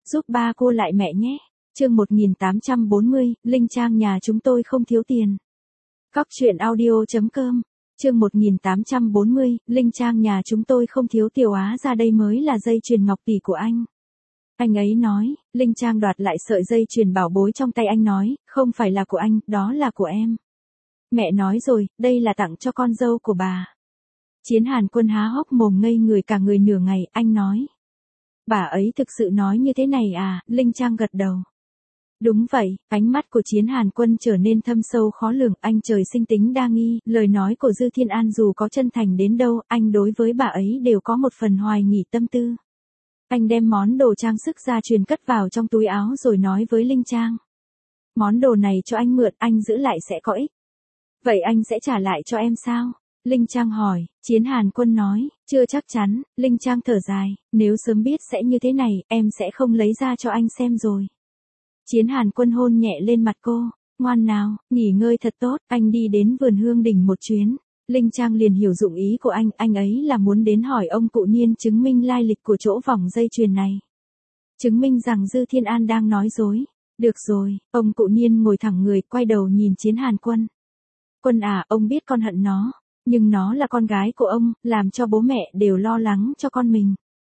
giúp ba cô lại mẹ nhé. Chương 1840, Linh Trang nhà chúng tôi không thiếu tiền. Cóc truyện audio.com. Chương 1840, Linh Trang nhà chúng tôi không thiếu tiểu Á ra đây mới là dây chuyền ngọc tỷ của anh. Anh ấy nói, Linh Trang đoạt lại sợi dây chuyền bảo bối trong tay anh nói, không phải là của anh, đó là của em. Mẹ nói rồi, đây là tặng cho con dâu của bà. Chiến Hàn Quân há hốc mồm ngây người cả người nửa ngày, anh nói. Bà ấy thực sự nói như thế này à, Linh Trang gật đầu. Đúng vậy, ánh mắt của Chiến Hàn Quân trở nên thâm sâu khó lường, anh trời sinh tính đa nghi, lời nói của Dư Thiên An dù có chân thành đến đâu, anh đối với bà ấy đều có một phần hoài nghi tâm tư. Anh đem món đồ trang sức gia truyền cất vào trong túi áo rồi nói với Linh Trang. Món đồ này cho anh mượn, anh giữ lại sẽ có ích. Vậy anh sẽ trả lại cho em sao? Linh Trang hỏi, Chiến Hàn Quân nói, chưa chắc chắn, Linh Trang thở dài, nếu sớm biết sẽ như thế này, em sẽ không lấy ra cho anh xem rồi. Chiến Hàn Quân hôn nhẹ lên mặt cô, ngoan nào, nghỉ ngơi thật tốt, anh đi đến vườn hương đỉnh một chuyến. Linh Trang liền hiểu dụng ý của anh ấy là muốn đến hỏi ông cụ Niên chứng minh lai lịch của chỗ vòng dây chuyền này. Chứng minh rằng Dư Thiên An đang nói dối. Được rồi, ông cụ Niên ngồi thẳng người, quay đầu nhìn Chiến Hàn Quân. Quân à, ông biết con hận nó, nhưng nó là con gái của ông, làm cho bố mẹ đều lo lắng cho con mình.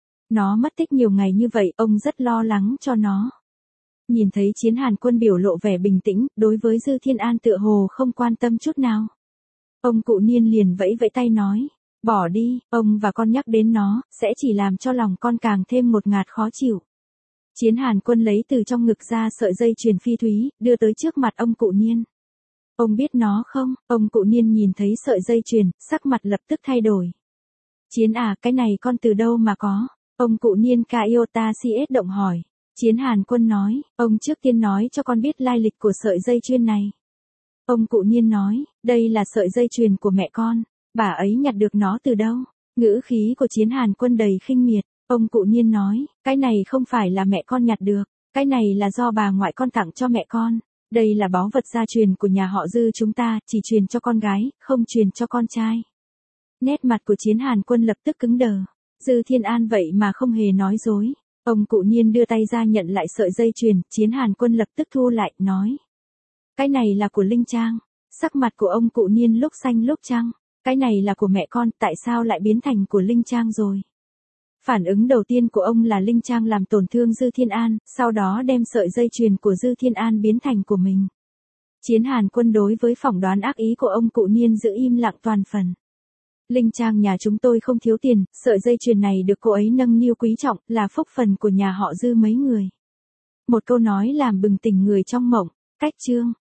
Nó mất tích nhiều ngày như vậy, ông rất lo lắng cho nó. Nhìn thấy Chiến Hàn Quân biểu lộ vẻ bình tĩnh, đối với Dư Thiên An tựa hồ không quan tâm chút nào. Ông cụ Niên liền vẫy vẫy tay nói, bỏ đi, ông và con nhắc đến nó, sẽ chỉ làm cho lòng con càng thêm ngột ngạt khó chịu. Chiến Hàn Quân lấy từ trong ngực ra sợi dây chuyền phi thúy, đưa tới trước mặt ông cụ Niên. Ông biết nó không? Ông cụ Niên nhìn thấy sợi dây chuyền, sắc mặt lập tức thay đổi. Chiến à, cái này con từ đâu mà có? Ông cụ Niên Kaiota CS động hỏi. Chiến Hàn Quân nói, ông trước tiên nói cho con biết lai lịch của sợi dây chuyền này. Ông cụ Niên nói, đây là sợi dây chuyền của mẹ con, bà ấy nhặt được nó từ đâu? Ngữ khí của Chiến Hàn Quân đầy khinh miệt, ông cụ Niên nói, cái này không phải là mẹ con nhặt được, cái này là do bà ngoại con tặng cho mẹ con. Đây là báu vật gia truyền của nhà họ Dư chúng ta, chỉ truyền cho con gái, không truyền cho con trai. Nét mặt của Chiến Hàn Quân lập tức cứng đờ. Dư Thiên An vậy mà không hề nói dối. Ông cụ Niên đưa tay ra nhận lại sợi dây chuyền, Chiến Hàn Quân lập tức thu lại, nói. Cái này là của Linh Trang. Sắc mặt của ông cụ Niên lúc xanh lúc trắng. Cái này là của mẹ con, tại sao lại biến thành của Linh Trang rồi? Phản ứng đầu tiên của ông là Linh Trang làm tổn thương Dư Thiên An, sau đó đem sợi dây chuyền của Dư Thiên An biến thành của mình. Chiến Hàn Quân đối với phỏng đoán ác ý của ông cụ Niên giữ im lặng toàn phần. Linh Trang nhà chúng tôi không thiếu tiền, sợi dây chuyền này được cô ấy nâng niu quý trọng, là phúc phần của nhà họ Dư mấy người. Một câu nói làm bừng tỉnh người trong mộng. Cách chương